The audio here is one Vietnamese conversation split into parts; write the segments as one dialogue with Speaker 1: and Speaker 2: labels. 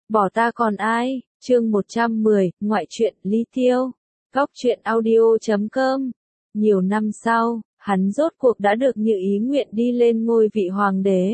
Speaker 1: Bỏ ta còn ai, chương 110, ngoại truyện Ly Tiêu, góc truyện audio.com. Nhiều năm sau, hắn rốt cuộc đã được như ý nguyện đi lên ngôi vị hoàng đế.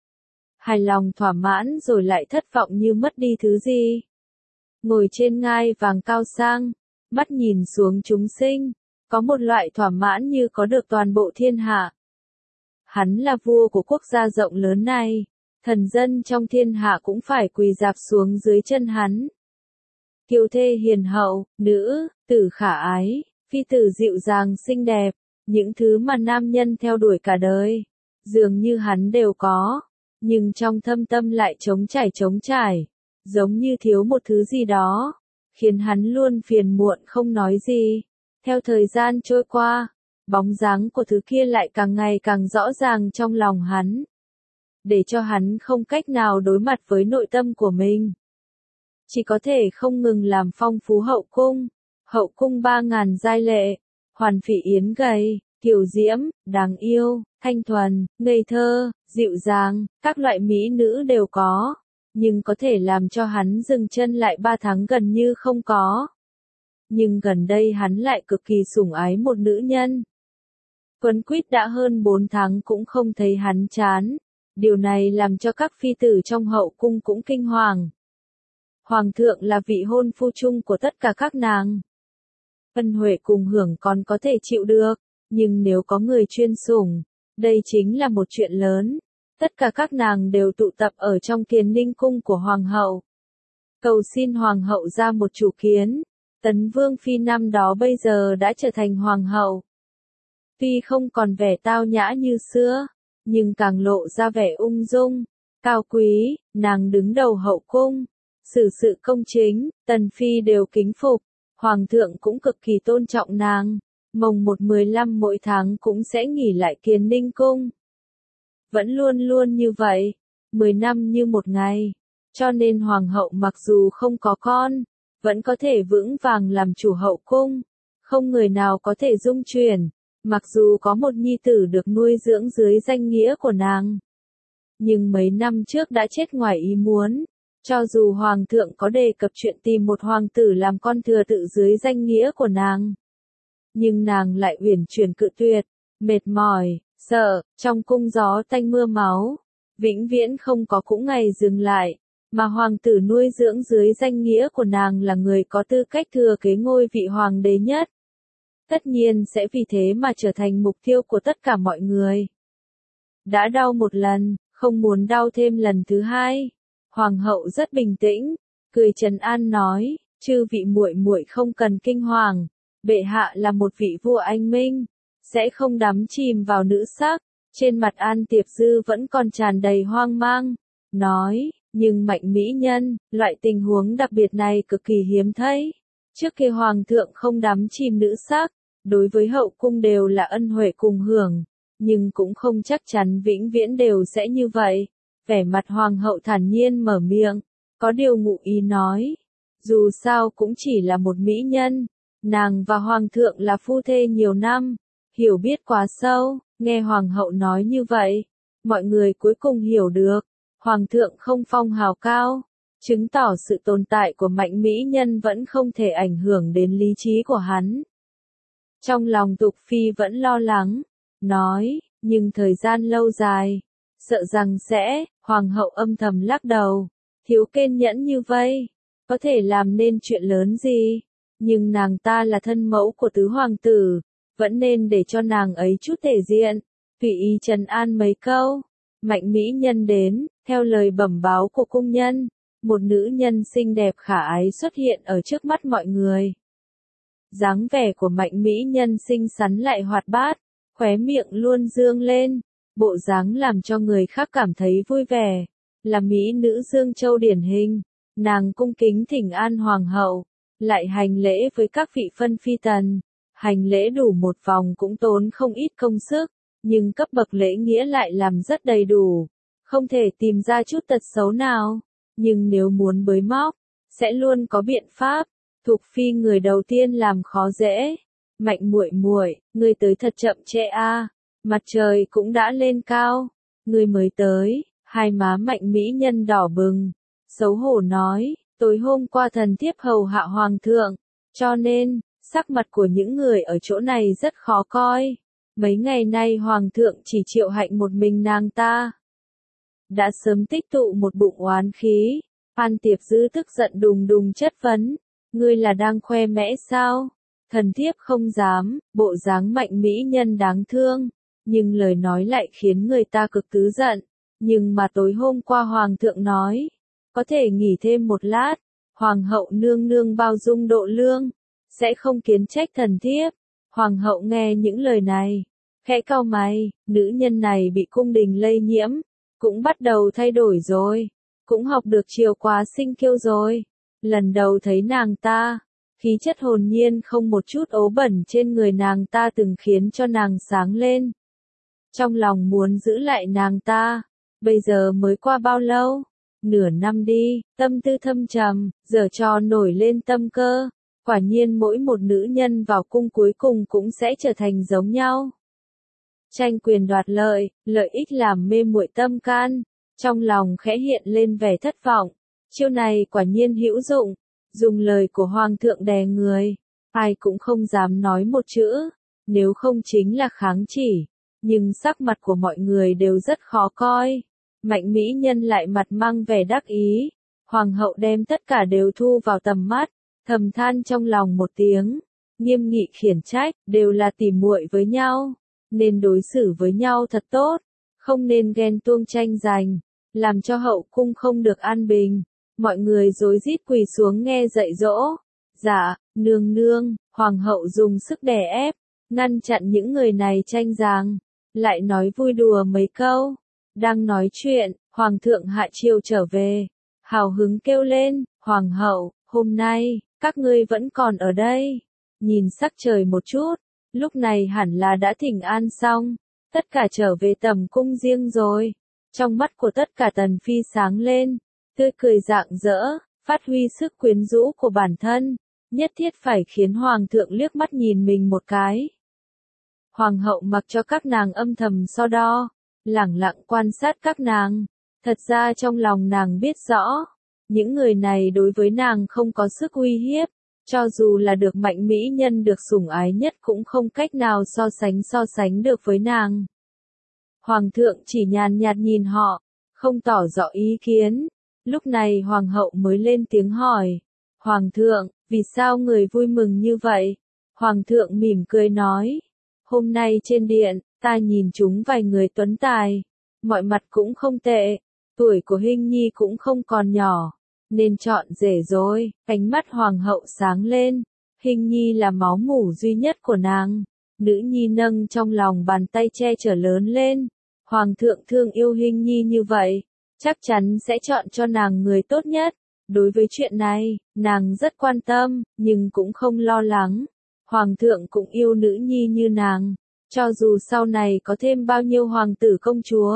Speaker 1: Hài lòng thỏa mãn rồi lại thất vọng như mất đi thứ gì. Ngồi trên ngai vàng cao sang, mắt nhìn xuống chúng sinh, có một loại thỏa mãn như có được toàn bộ thiên hạ. Hắn là vua của quốc gia rộng lớn này, thần dân trong thiên hạ cũng phải quỳ rạp xuống dưới chân hắn. Kiều thê hiền hậu, nữ tử khả ái, phi tử dịu dàng xinh đẹp, những thứ mà nam nhân theo đuổi cả đời, dường như hắn đều có, nhưng trong thâm tâm lại trống trải, giống như thiếu một thứ gì đó, khiến hắn luôn phiền muộn không nói gì. Theo thời gian trôi qua, bóng dáng của thứ kia lại càng ngày càng rõ ràng trong lòng hắn, để cho hắn không cách nào đối mặt với nội tâm của mình. Chỉ có thể không ngừng làm phong phú hậu cung 3.000 giai lệ, hoàn phỉ yến gầy, kiều diễm, đáng yêu, thanh thuần, ngây thơ, dịu dàng, các loại mỹ nữ đều có, nhưng có thể làm cho hắn dừng chân lại 3 tháng gần như không có. Nhưng gần đây hắn lại cực kỳ sủng ái một nữ nhân. Quấn quýt đã hơn 4 tháng cũng không thấy hắn chán. Điều này làm cho các phi tử trong hậu cung cũng kinh hoàng. Hoàng thượng là vị hôn phu chung của tất cả các nàng. Ân huệ cùng hưởng còn có thể chịu được, nhưng nếu có người chuyên sủng, đây chính là một chuyện lớn. Tất cả các nàng đều tụ tập ở trong Kiền Ninh cung của hoàng hậu. Cầu xin hoàng hậu ra một chủ kiến. Tấn Vương phi năm đó bây giờ đã trở thành hoàng hậu. Tuy không còn vẻ tao nhã như xưa, nhưng càng lộ ra vẻ ung dung, cao quý, nàng đứng đầu hậu cung, xử sự công chính, tần phi đều kính phục, hoàng thượng cũng cực kỳ tôn trọng nàng, mồng 1/15 mỗi tháng cũng sẽ nghỉ lại Kiền Ninh cung. Vẫn luôn luôn như vậy, 10 năm như một ngày, cho nên hoàng hậu mặc dù không có con, vẫn có thể vững vàng làm chủ hậu cung, không người nào có thể dung chuyển. Mặc dù có một nhi tử được nuôi dưỡng dưới danh nghĩa của nàng, nhưng mấy năm trước đã chết ngoài ý muốn. Cho dù hoàng thượng có đề cập chuyện tìm một hoàng tử làm con thừa tự dưới danh nghĩa của nàng, nhưng nàng lại uyển chuyển cự tuyệt, mệt mỏi, sợ, trong cung gió tanh mưa máu, vĩnh viễn không có cũng ngày dừng lại, mà hoàng tử nuôi dưỡng dưới danh nghĩa của nàng là người có tư cách thừa kế ngôi vị hoàng đế nhất. Tất nhiên sẽ vì thế mà trở thành mục tiêu của tất cả mọi người. Đã đau một lần, không muốn đau thêm lần thứ hai. Hoàng hậu rất bình tĩnh, cười trấn an nói, chư vị muội muội không cần kinh hoàng, bệ hạ là một vị vua anh minh, sẽ không đắm chìm vào nữ sắc. Trên mặt An Tiệp Dư vẫn còn tràn đầy hoang mang, nói, nhưng Mạnh mỹ nhân, loại tình huống đặc biệt này cực kỳ hiếm thấy. Trước kia hoàng thượng không đắm chìm nữ sắc, đối với hậu cung đều là ân huệ cùng hưởng, nhưng cũng không chắc chắn vĩnh viễn đều sẽ như vậy. Vẻ mặt hoàng hậu thản nhiên mở miệng, có điều ngụ ý nói, dù sao cũng chỉ là một mỹ nhân, nàng và hoàng thượng là phu thê nhiều năm, hiểu biết quá sâu. Nghe hoàng hậu nói như vậy, mọi người cuối cùng hiểu được, hoàng thượng không phong hào cao, chứng tỏ sự tồn tại của Mạnh mỹ nhân vẫn không thể ảnh hưởng đến lý trí của hắn. Trong lòng Tục Phi vẫn lo lắng, nói, nhưng thời gian lâu dài, sợ rằng sẽ, hoàng hậu âm thầm lắc đầu, thiếu kiên nhẫn như vậy, có thể làm nên chuyện lớn gì, nhưng nàng ta là thân mẫu của tứ hoàng tử, vẫn nên để cho nàng ấy chút thể diện, tùy ý trấn an mấy câu. Mạnh mỹ nhân đến, theo lời bẩm báo của cung nhân, một nữ nhân xinh đẹp khả ái xuất hiện ở trước mắt mọi người. Dáng vẻ của Mạnh mỹ nhân xinh xắn lại hoạt bát, khóe miệng luôn dương lên, bộ dáng làm cho người khác cảm thấy vui vẻ, là mỹ nữ Dương Châu điển hình. Nàng cung kính thỉnh an hoàng hậu, lại hành lễ với các vị phân phi tần, hành lễ đủ một vòng cũng tốn không ít công sức, nhưng cấp bậc lễ nghĩa lại làm rất đầy đủ, không thể tìm ra chút tật xấu nào, nhưng nếu muốn bới móc, sẽ luôn có biện pháp. Thục Phi người đầu tiên làm khó dễ, Mạnh muội muội, ngươi tới thật chậm trễ a, mặt trời cũng đã lên cao, ngươi mới tới. Hai má Mạnh mỹ nhân đỏ bừng, xấu hổ nói, tối hôm qua thần thiếp hầu hạ hoàng thượng, cho nên, sắc mặt của những người ở chỗ này rất khó coi. Mấy ngày nay hoàng thượng chỉ triệu hạnh một mình nàng ta. Đã sớm tích tụ một bụng oán khí, An Tiệp Dư tức giận đùng đùng chất vấn, ngươi là đang khoe mẽ sao? Thần thiếp không dám, bộ dáng mạnh mỹ nhân đáng thương, nhưng lời nói lại khiến người ta cực tức giận. Nhưng mà tối hôm qua hoàng thượng nói, có thể nghỉ thêm một lát, hoàng hậu nương nương bao dung độ lượng, sẽ không kiến trách thần thiếp. Hoàng hậu nghe những lời này, khẽ cau mày, nữ nhân này bị cung đình lây nhiễm, cũng bắt đầu thay đổi rồi, cũng học được chiều quá sinh kiêu rồi. Lần đầu thấy nàng ta, khí chất hồn nhiên không một chút ố bẩn trên người nàng ta từng khiến cho nàng sáng lên. Trong lòng muốn giữ lại nàng ta, bây giờ mới qua bao lâu? Nửa năm đi, tâm tư thâm trầm, giờ trò nổi lên tâm cơ. Quả nhiên mỗi một nữ nhân vào cung cuối cùng cũng sẽ trở thành giống nhau. Tranh quyền đoạt lợi, lợi ích làm mê muội tâm can, trong lòng khẽ hiện lên vẻ thất vọng. Chiêu này quả nhiên hữu dụng, dùng lời của hoàng thượng đè người, ai cũng không dám nói một chữ, nếu không chính là kháng chỉ. Nhưng sắc mặt của mọi người đều rất khó coi. Mạnh mỹ nhân lại mặt mang vẻ đắc ý. Hoàng hậu đem tất cả đều thu vào tầm mắt, thầm than trong lòng một tiếng, nghiêm nghị khiển trách, đều là tỉ muội với nhau, nên đối xử với nhau thật tốt, không nên ghen tuông tranh giành, làm cho hậu cung không được an bình. Mọi người rối rít quỳ xuống nghe dạy dỗ. Dạ, nương nương, hoàng hậu dùng sức đè ép, ngăn chặn những người này tranh giành, lại nói vui đùa mấy câu. Đang nói chuyện, hoàng thượng hạ chiều trở về, hào hứng kêu lên, hoàng hậu, hôm nay, các ngươi vẫn còn ở đây. Nhìn sắc trời một chút, lúc này hẳn là đã thỉnh an xong, tất cả trở về tầm cung riêng rồi. Trong mắt của tất cả tần phi sáng lên, tươi cười rạng rỡ, phát huy sức quyến rũ của bản thân, nhất thiết phải khiến hoàng thượng liếc mắt nhìn mình một cái. Hoàng hậu mặc cho các nàng âm thầm so đo, lẳng lặng quan sát các nàng. Thật ra trong lòng nàng biết rõ, những người này đối với nàng không có sức uy hiếp, cho dù là được mạnh mỹ nhân được sủng ái nhất cũng không cách nào so sánh được với nàng. Hoàng thượng chỉ nhàn nhạt nhìn họ, không tỏ rõ ý kiến. Lúc này hoàng hậu mới lên tiếng hỏi, hoàng thượng, vì sao người vui mừng như vậy? Hoàng thượng mỉm cười nói, hôm nay trên điện, ta nhìn chúng vài người tuấn tài, mọi mặt cũng không tệ, tuổi của Hinh Nhi cũng không còn nhỏ, nên chọn rể rồi. Ánh mắt hoàng hậu sáng lên, Hinh Nhi là máu mủ duy nhất của nàng. Nữ nhi nâng trong lòng bàn tay che chở lớn lên, hoàng thượng thương yêu Hinh Nhi như vậy, chắc chắn sẽ chọn cho nàng người tốt nhất. Đối với chuyện này, nàng rất quan tâm, nhưng cũng không lo lắng. Hoàng thượng cũng yêu nữ nhi như nàng, cho dù sau này có thêm bao nhiêu hoàng tử công chúa,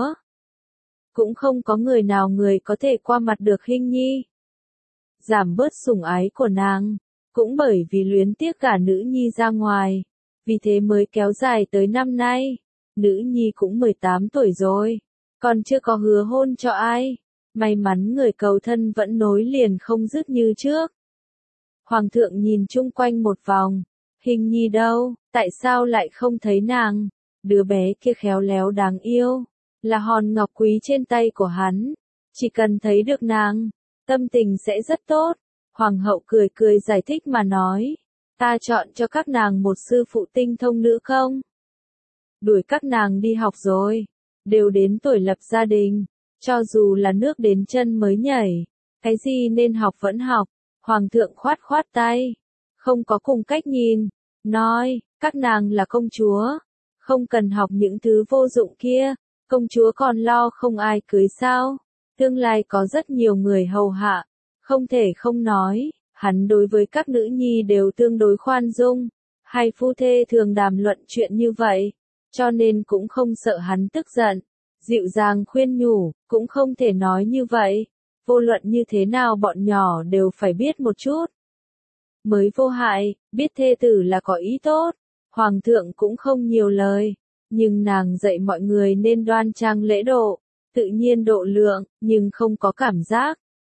Speaker 1: cũng không có người nào có thể qua mặt được Hinh Nhi. Giảm bớt sủng ái của nàng, cũng bởi vì luyến tiếc cả nữ nhi ra ngoài, vì thế mới kéo dài tới năm nay. Nữ nhi cũng 18 tuổi rồi, còn chưa có hứa hôn cho ai. May mắn người cầu thân vẫn nối liền không dứt như trước. Hoàng thượng nhìn chung quanh một vòng, Hinh Nhi đâu, tại sao lại không thấy nàng? Đứa bé kia khéo léo đáng yêu, là hòn ngọc quý trên tay của hắn, chỉ cần thấy được nàng, tâm tình sẽ rất tốt. Hoàng hậu cười cười giải thích mà nói, ta chọn cho các nàng một sư phụ tinh thông nữ công. Đuổi các nàng đi học rồi, đều đến tuổi lập gia đình, cho dù là nước đến chân mới nhảy, cái gì nên học vẫn học. Hoàng thượng khoát khoát tay, không có cùng cách nhìn, nói, các nàng là công chúa, không cần học những thứ vô dụng kia, công chúa còn lo không ai cưới sao, tương lai có rất nhiều người hầu hạ, không thể không nói, hắn đối với các nữ nhi đều tương đối khoan dung, hai phu thê thường đàm luận chuyện như vậy, cho nên cũng không sợ hắn tức giận, dịu dàng khuyên nhủ, cũng không thể nói như vậy, vô luận như thế nào bọn nhỏ đều phải biết một chút. Mới vô hại, biết thê tử là có ý tốt, hoàng thượng cũng không nhiều lời, nhưng nàng dạy mọi người nên đoan trang lễ độ, tự nhiên độ lượng, nhưng không có cảm giác,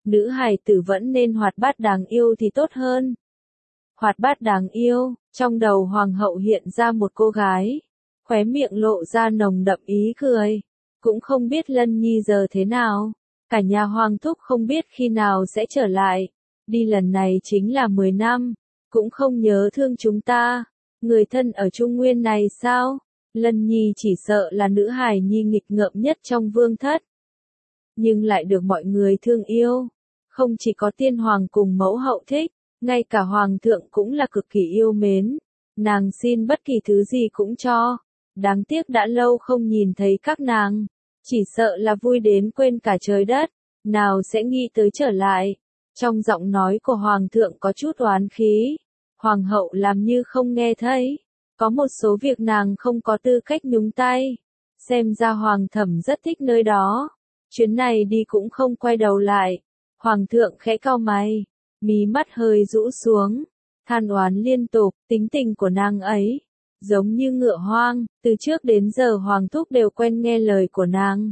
Speaker 1: nữ hài tử vẫn nên hoạt bát đáng yêu thì tốt hơn. Hoạt bát đáng yêu, trong đầu hoàng hậu hiện ra một cô gái, khóe miệng lộ ra nồng đậm ý cười. Cũng không biết Lân Nhi giờ thế nào, cả nhà Hoàng thúc không biết khi nào sẽ trở lại. Đi lần này chính là 10 năm, cũng không nhớ thương chúng ta. Người thân ở Trung Nguyên này sao? Lân Nhi chỉ sợ là nữ hài nhi nghịch ngợm nhất trong vương thất. Nhưng lại được mọi người thương yêu. Không chỉ có tiên hoàng cùng mẫu hậu thích, ngay cả hoàng thượng cũng là cực kỳ yêu mến. Nàng xin bất kỳ thứ gì cũng cho. Đáng tiếc đã lâu không nhìn thấy các nàng. Chỉ sợ là vui đến quên cả trời đất. Nào sẽ nghĩ tới trở lại. Trong giọng nói của hoàng thượng có chút oán khí. Hoàng hậu làm như không nghe thấy. Có một số việc nàng không có tư cách nhúng tay. Xem ra hoàng thẩm rất thích nơi đó. Chuyến này đi cũng không quay đầu lại. Hoàng thượng khẽ cau mày. Mí mắt hơi rũ xuống. Than oán liên tục, tính tình của nàng ấy. Giống như ngựa hoang, từ trước đến giờ hoàng thúc đều quen nghe lời của nàng.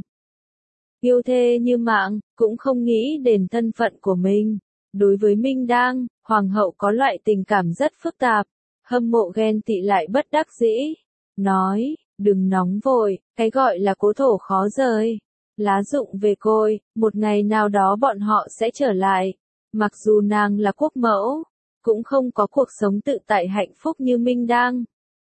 Speaker 1: Yêu thê như mạng, cũng không nghĩ đến thân phận của mình. Đối với Minh Đang, hoàng hậu có loại tình cảm rất phức tạp. Hâm mộ ghen tị lại bất đắc dĩ. Nói, đừng nóng vội, cái gọi là cố thổ khó rời. Lá rụng về cội, một ngày nào đó bọn họ sẽ trở lại. Mặc dù nàng là quốc mẫu, cũng không có cuộc sống tự tại hạnh phúc như Minh Đang.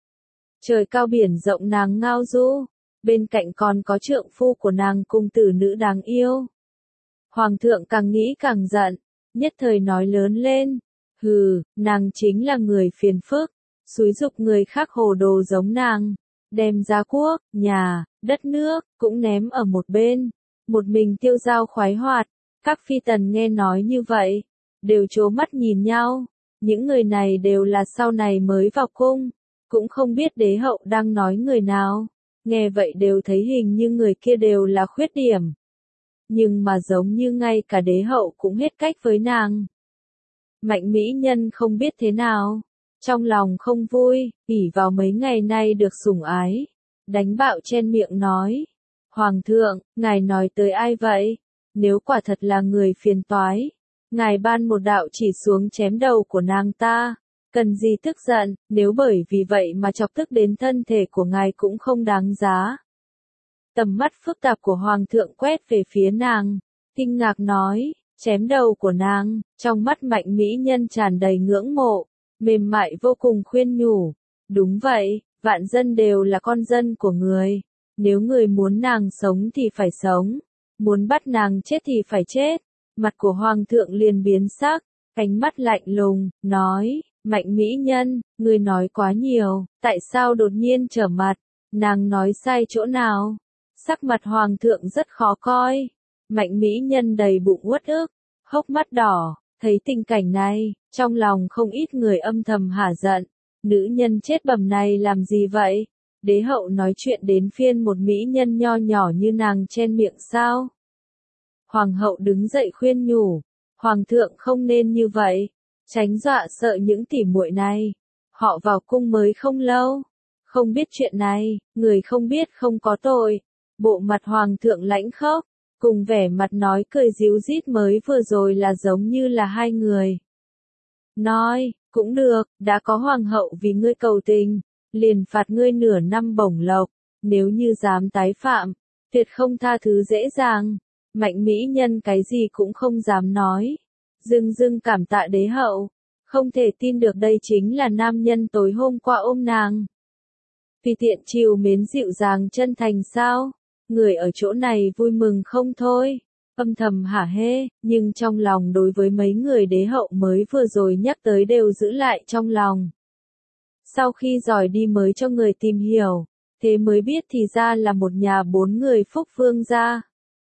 Speaker 1: Trời cao biển rộng nàng ngao du, bên cạnh còn có trượng phu của nàng cùng tử nữ đáng yêu. Hoàng thượng càng nghĩ càng giận, nhất thời nói lớn lên. Hừ, nàng chính là người phiền phức, xúi giục người khác hồ đồ giống nàng. Đem gia quốc, nhà, đất nước, cũng ném ở một bên. Một mình tiêu dao khoái hoạt. Các phi tần nghe nói như vậy, đều trố mắt nhìn nhau. Những người này đều là sau này mới vào cung. Cũng không biết đế hậu đang nói người nào. Nghe vậy đều thấy hình như người kia đều là khuyết điểm. Nhưng mà giống như ngay cả đế hậu cũng hết cách với nàng. Mạnh mỹ nhân không biết thế nào. Trong lòng không vui, ỷ vào mấy ngày nay được sủng ái. Đánh bạo trên miệng nói. Hoàng thượng, ngài nói tới ai vậy? Nếu quả thật là người phiền toái, ngài ban một đạo chỉ xuống chém đầu của nàng ta. Cần gì tức giận, nếu bởi vì vậy mà chọc tức đến thân thể của ngài cũng không đáng giá. Tầm mắt phức tạp của hoàng thượng quét về phía nàng, kinh ngạc nói, chém đầu của nàng, trong mắt mạnh mỹ nhân tràn đầy ngưỡng mộ, mềm mại vô cùng khuyên nhủ. Đúng vậy, vạn dân đều là con dân của người, nếu người muốn nàng sống thì phải sống, muốn bắt nàng chết thì phải chết. Mặt của hoàng thượng liền biến sắc, ánh mắt lạnh lùng, nói, mạnh mỹ nhân, ngươi nói quá nhiều, tại sao đột nhiên trở mặt, nàng nói sai chỗ nào? Sắc mặt hoàng thượng rất khó coi, mạnh mỹ nhân đầy bụng uất ức, hốc mắt đỏ, thấy tình cảnh này, trong lòng không ít người âm thầm hả giận, nữ nhân chết bầm này làm gì vậy? Đế hậu nói chuyện đến phiên một mỹ nhân nho nhỏ như nàng chen miệng sao? Hoàng hậu đứng dậy khuyên nhủ, hoàng thượng không nên như vậy, tránh dọa sợ những tỉ muội này. Họ vào cung mới không lâu, không biết chuyện này, người không biết không có tội. Bộ mặt hoàng thượng lãnh khốc, cùng vẻ mặt nói cười díu dít mới vừa rồi là giống như là hai người. Nói, cũng được, đã có hoàng hậu vì ngươi cầu tình, liền phạt ngươi nửa năm bổng lộc, nếu như dám tái phạm, tuyệt không tha thứ dễ dàng. Mạnh mỹ nhân cái gì cũng không dám nói. Dưng cảm tạ đế hậu. Không thể tin được đây chính là nam nhân tối hôm qua ôm nàng. Vì tiện chiều mến dịu dàng chân thành sao? Người ở chỗ này vui mừng không thôi. Âm thầm hả hê, nhưng trong lòng đối với mấy người đế hậu mới vừa rồi nhắc tới đều giữ lại trong lòng. Sau khi giỏi đi mới cho người tìm hiểu, thế mới biết thì ra là một nhà 4 người phúc vương gia.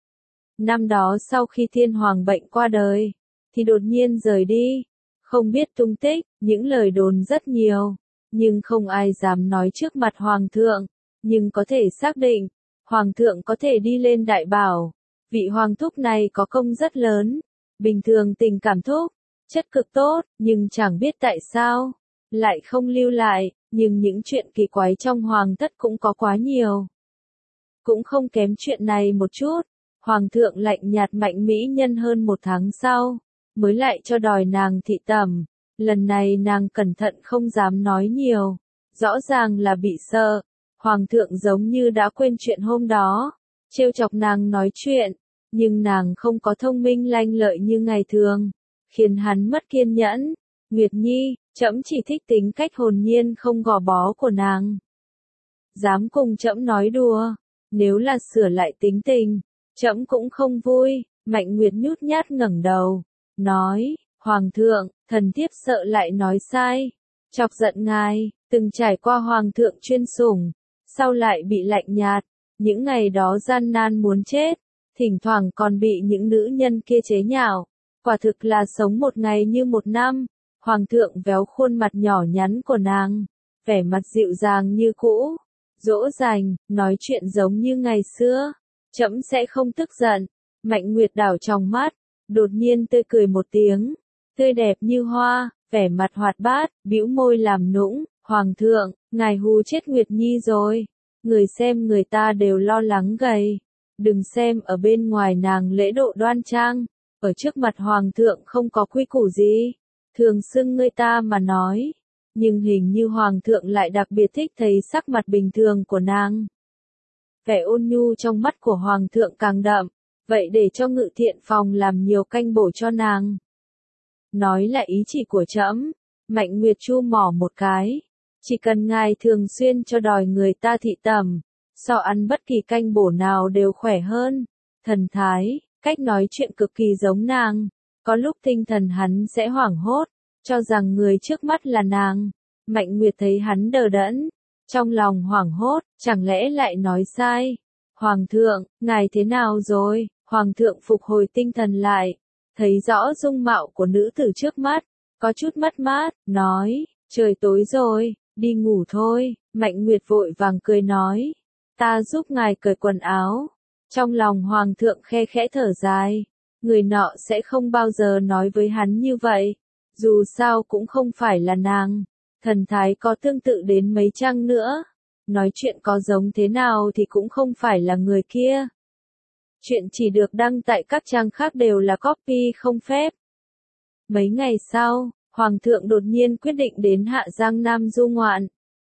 Speaker 1: Năm đó sau khi thiên hoàng bệnh qua đời, thì đột nhiên rời đi, không biết tung tích, những lời đồn rất nhiều, nhưng không ai dám nói trước mặt hoàng thượng, nhưng có thể xác định, hoàng thượng có thể đi lên đại bảo, vị hoàng thúc này có công rất lớn, bình thường tình cảm thúc, chất cực tốt, nhưng chẳng biết tại sao, lại không lưu lại, nhưng những chuyện kỳ quái trong hoàng thất cũng có quá nhiều. Cũng không kém chuyện này một chút. Hoàng thượng lạnh nhạt Mạnh mỹ nhân hơn 1 tháng sau, mới lại cho đòi nàng thị tẩm. Lần này nàng cẩn thận không dám nói nhiều, rõ ràng là bị sợ. Hoàng thượng giống như đã quên chuyện hôm đó, trêu chọc nàng nói chuyện, nhưng nàng không có thông minh lanh lợi như ngày thường, khiến hắn mất kiên nhẫn. Nguyệt Nhi, trẫm chỉ thích tính cách hồn nhiên không gò bó của nàng. Dám cùng trẫm nói đùa, nếu là sửa lại tính tình, trẫm cũng không vui. Mạnh Nguyệt nhút nhát ngẩng đầu, nói, Hoàng thượng, thần thiếp sợ lại nói sai, chọc giận ngài. Từng trải qua Hoàng thượng chuyên sủng, sau lại bị lạnh nhạt, những ngày đó gian nan muốn chết, thỉnh thoảng còn bị những nữ nhân kia chế nhạo, quả thực là sống một ngày như một năm. Hoàng thượng véo khuôn mặt nhỏ nhắn của nàng, vẻ mặt dịu dàng như cũ, dỗ dành, nói chuyện giống như ngày xưa. Trẫm sẽ không tức giận. Mạnh Nguyệt đảo trong mắt, đột nhiên tươi cười một tiếng, tươi đẹp như hoa, vẻ mặt hoạt bát, bĩu môi làm nũng. Hoàng thượng, ngài hù chết Nguyệt Nhi rồi. Người xem người ta đều lo lắng gầy. Đừng xem ở bên ngoài nàng lễ độ đoan trang, ở trước mặt Hoàng thượng không có quy củ gì, thường xưng người ta mà nói. Nhưng hình như Hoàng thượng lại đặc biệt thích thấy sắc mặt bình thường của nàng. Vẻ ôn nhu trong mắt của Hoàng thượng càng đậm, vậy để cho Ngự Thiện phòng làm nhiều canh bổ cho nàng. Nói là ý chỉ của trẫm. Mạnh Nguyệt chu mỏ một cái. Chỉ cần ngài thường xuyên cho đòi người ta thị tẩm, so ăn bất kỳ canh bổ nào đều khỏe hơn. Thần thái, cách nói chuyện cực kỳ giống nàng. Có lúc tinh thần hắn sẽ hoảng hốt, cho rằng người trước mắt là nàng. Mạnh Nguyệt thấy hắn đờ đẫn, trong lòng hoảng hốt, chẳng lẽ lại nói sai. Hoàng thượng, ngài thế nào rồi? Hoàng thượng phục hồi tinh thần lại, thấy rõ dung mạo của nữ tử trước mắt, có chút mất mát, nói, trời tối rồi, đi ngủ thôi. Mạnh Nguyệt vội vàng cười nói, ta giúp ngài cởi quần áo. Trong lòng Hoàng thượng khe khẽ thở dài, người nọ sẽ không bao giờ nói với hắn như vậy, dù sao cũng không phải là nàng, thần thái có tương tự đến mấy chăng nữa, nói chuyện có giống thế nào thì cũng không phải là người kia. Chuyện chỉ được đăng tại các trang khác đều là copy không phép. Mấy ngày sau, Hoàng thượng đột nhiên quyết định đến Hạ Giang Nam du ngoạn,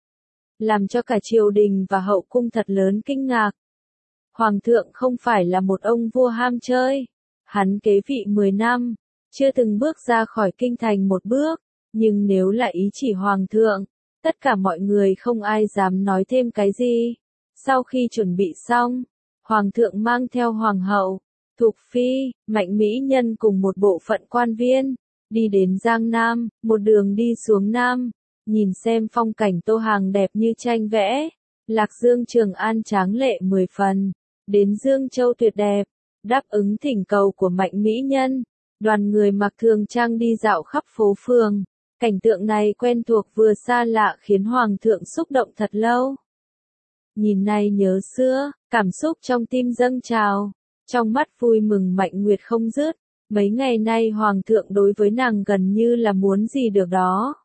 Speaker 1: làm cho cả triều đình và hậu cung thật lớn kinh ngạc. Hoàng thượng không phải là một ông vua ham chơi, hắn kế vị 10 năm, chưa từng bước ra khỏi kinh thành một bước, nhưng nếu là ý chỉ Hoàng thượng, tất cả mọi người không ai dám nói thêm cái gì. Sau khi chuẩn bị xong, Hoàng thượng mang theo Hoàng hậu, Thục Phi, Mạnh mỹ nhân cùng một bộ phận quan viên, đi đến Giang Nam, một đường đi xuống Nam, nhìn xem phong cảnh tô hàng đẹp như tranh vẽ. Lạc Dương Trường An tráng lệ 10 phần, đến Dương Châu tuyệt đẹp, đáp ứng thỉnh cầu của Mạnh mỹ nhân. Đoàn người mặc thường trang đi dạo khắp phố phường, cảnh tượng này quen thuộc vừa xa lạ khiến Hoàng thượng xúc động thật lâu. Nhìn nay nhớ xưa, cảm xúc trong tim dâng trào, trong mắt vui mừng Mạnh Nguyệt không dứt. Mấy ngày nay Hoàng thượng đối với nàng gần như là muốn gì được đó.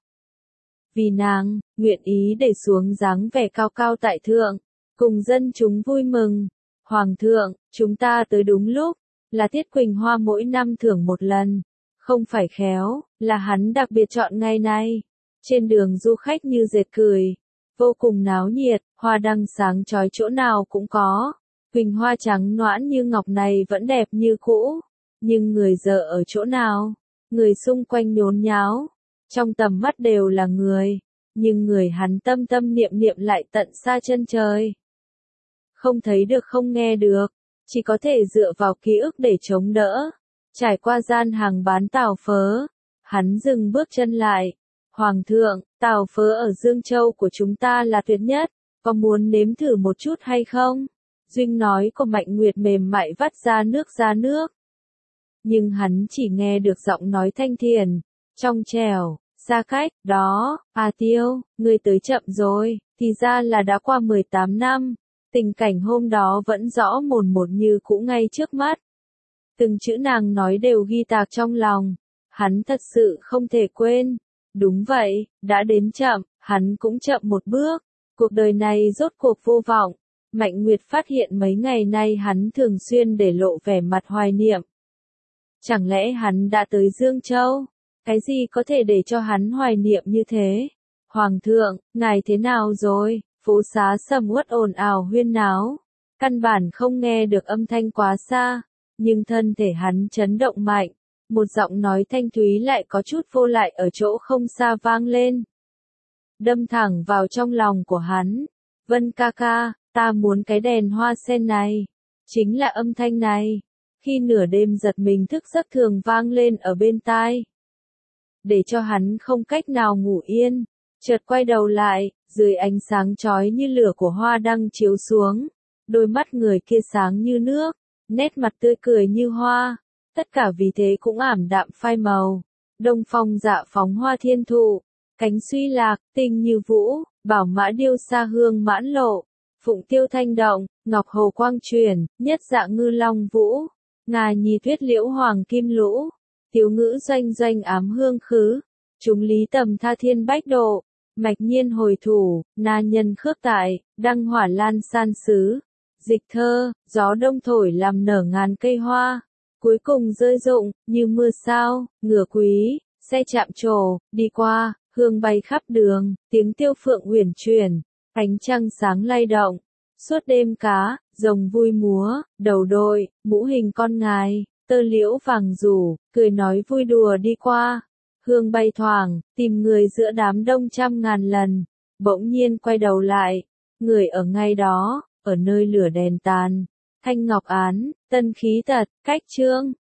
Speaker 1: Vì nàng, nguyện ý để xuống dáng vẻ cao cao tại thượng, cùng dân chúng vui mừng. Hoàng thượng, chúng ta tới đúng lúc, là Tiết Quỳnh Hoa mỗi năm thưởng một lần, không phải khéo, là hắn đặc biệt chọn ngày này. Trên đường du khách như dệt cười, vô cùng náo nhiệt, hoa đăng sáng chói chỗ nào cũng có. Quỳnh hoa trắng noãn như ngọc này vẫn đẹp như cũ, nhưng người giờ ở chỗ nào? Người xung quanh nhốn nháo, trong tầm mắt đều là người, nhưng người hắn tâm tâm niệm niệm lại tận xa chân trời. Không thấy được không nghe được, chỉ có thể dựa vào ký ức để chống đỡ. Trải qua gian hàng bán tàu phớ, hắn dừng bước chân lại. Hoàng thượng, tàu phớ ở Dương Châu của chúng ta là tuyệt nhất, có muốn nếm thử một chút hay không? Duyên nói của Mạnh Nguyệt mềm mại vắt ra nước. Nhưng hắn chỉ nghe được giọng nói thanh thiền, trong trẻo, xa cách, đó, Tiêu, ngươi tới chậm rồi, thì ra là đã qua 18 năm, tình cảnh hôm đó vẫn rõ mồn một như cũ ngay trước mắt. Từng chữ nàng nói đều ghi tạc trong lòng, hắn thật sự không thể quên. Đúng vậy, đã đến chậm, hắn cũng chậm một bước, cuộc đời này rốt cuộc vô vọng, Mạnh Nguyệt phát hiện mấy ngày nay hắn thường xuyên để lộ vẻ mặt hoài niệm. Chẳng lẽ hắn đã tới Dương Châu? Cái gì có thể để cho hắn hoài niệm như thế? Hoàng thượng, ngài thế nào rồi? Phố xá sầm uất ồn ào huyên náo. Căn bản không nghe được âm thanh quá xa, nhưng thân thể hắn chấn động mạnh. Một giọng nói thanh thúy lại có chút vô lại ở chỗ không xa vang lên. Đâm thẳng vào trong lòng của hắn. Vân ca ca, ta muốn cái đèn hoa sen này. Chính là âm thanh này. Khi nửa đêm giật mình thức giấc thường vang lên ở bên tai. Để cho hắn không cách nào ngủ yên. Chợt quay đầu lại, dưới ánh sáng chói như lửa của hoa đăng chiếu xuống. Đôi mắt người kia sáng như nước, nét mặt tươi cười như hoa. Tất cả vì thế cũng ảm đạm phai màu. Đông phong dạ phóng hoa thiên thụ, cánh suy lạc, tinh như vũ, bảo mã điêu xa hương mãn lộ. Phụng tiêu thanh động, ngọc hồ quang truyền, nhất dạ ngư long vũ. Ngà nhi tuyết liễu hoàng kim lũ, tiếu ngữ doanh doanh ám hương khứ. Chúng lý tầm tha thiên bách độ, mạch nhiên hồi thủ, na nhân khước tại, đăng hỏa lan san xứ. Dịch thơ, gió đông thổi làm nở ngàn cây hoa. Cuối cùng rơi rụng, như mưa sao, ngựa quý, xe chạm trổ, đi qua, hương bay khắp đường, tiếng tiêu phượng uyển chuyển, ánh trăng sáng lay động. Suốt đêm cá, rồng vui múa, đầu đội, mũ hình con ngài, tơ liễu vàng rủ, cười nói vui đùa đi qua. Hương bay thoảng, tìm người giữa đám đông trăm ngàn lần, bỗng nhiên quay đầu lại, người ở ngay đó, ở nơi lửa đèn tàn. Thanh ngọc án, tân khí tật, cách trương,